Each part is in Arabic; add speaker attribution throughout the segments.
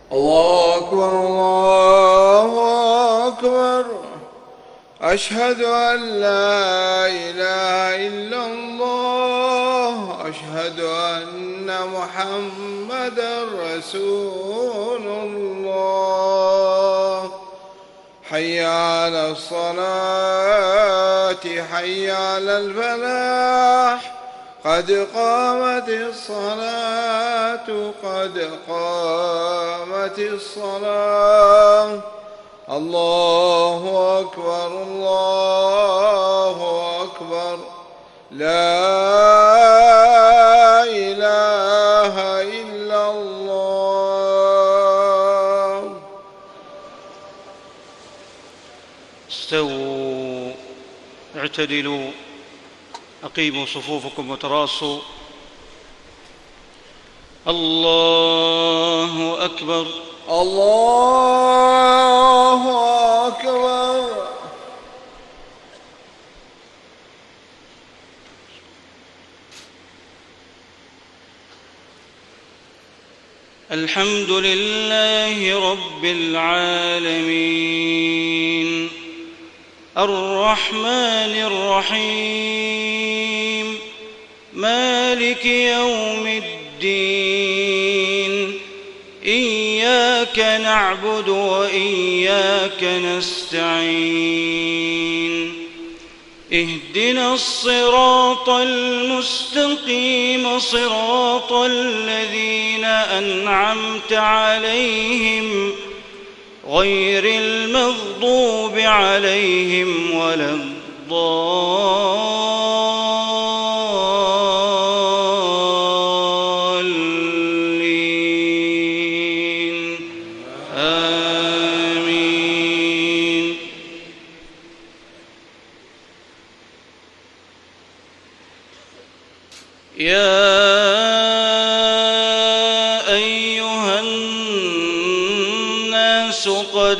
Speaker 1: الله أكبر الله أكبر. أشهد أن لا إله إلا الله. أشهد أن محمدا رسول الله. حي على الصلاة حي على الفلاح. قد قامت الصلاة قد قامت الصلاة. الله أكبر الله أكبر. لا إله إلا الله.
Speaker 2: استووا اعتدلوا أقيموا صفوفكم وتراصوا. الله أكبر
Speaker 1: الله أكبر.
Speaker 2: الحمد لله رب العالمين الرحمن الرحيم مالك يوم الدين. إياك نعبد وإياك نستعين. اهدنا الصراط المستقيم صراط الذين أنعمت عليهم غير المغضوب عليهم ولا الضالين. آمين. يا أيها الناس قد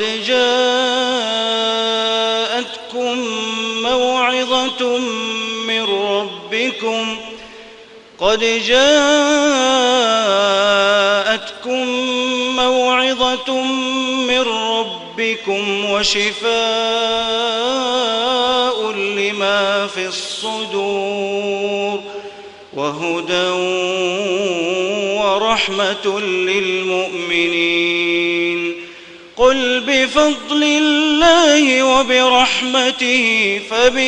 Speaker 2: جاءتكم موعظة من ربكم وشفاء لما في الصدور وهدى ورحمة للمؤمنين. قل بفضل الله وبرحمته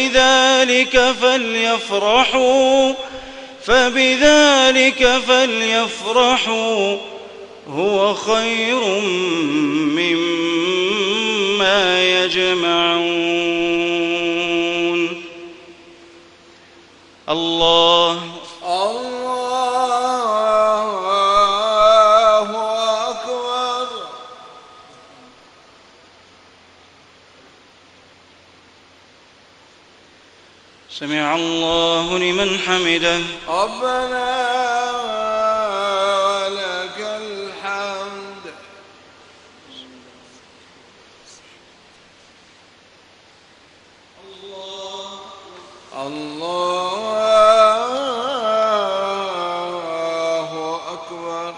Speaker 2: فبذلك فليفرحوا هو خير مما يجمعون. الله
Speaker 1: أكبر.
Speaker 2: سمع الله لمن حمده.
Speaker 1: ربنا ولك الحمد. الله أكبر.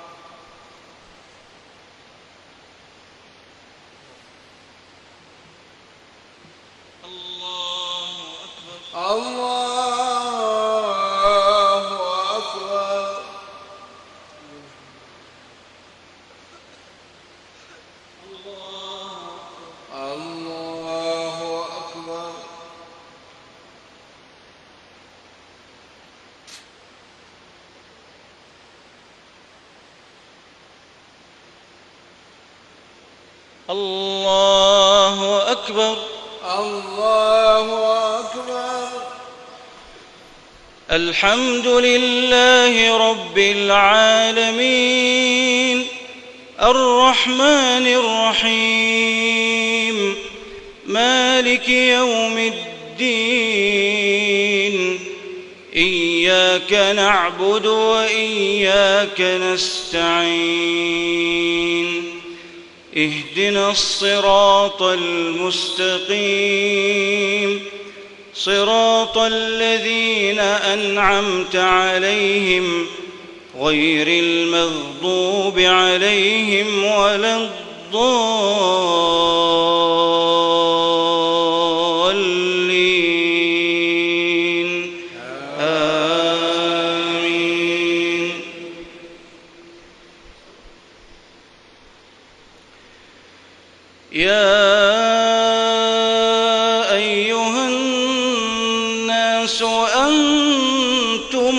Speaker 1: الله أكبر. الله أكبر.
Speaker 2: الله أكبر.
Speaker 1: الله أكبر.
Speaker 2: الحمد لله رب العالمين الرحمن الرحيم مالك يوم الدين. إياك نعبد وإياك نستعين. اهدنا الصراط المستقيم صراط الذين أنعمت عليهم غير المغضوب عليهم ولا الضالين آمين. يا أيها الناس أنتم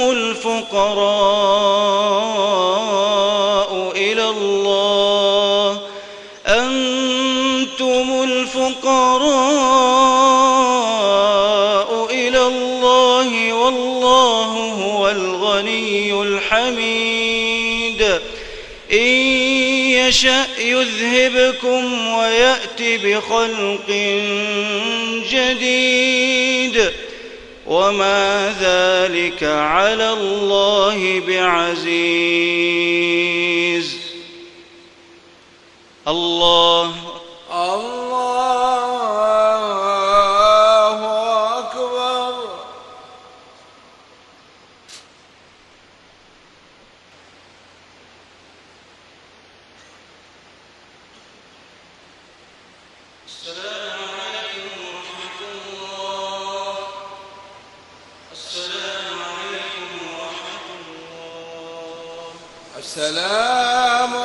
Speaker 2: الفقراء إلى الله والله هو الغني الحميد. إن يشأ يذهبكم ويأت بخلق جديد وما ذلك على الله بعزيز. الله
Speaker 1: أكبر.
Speaker 2: السلام عليكم ورحمة الله. السلام عليكم ورحمة الله.
Speaker 1: السلام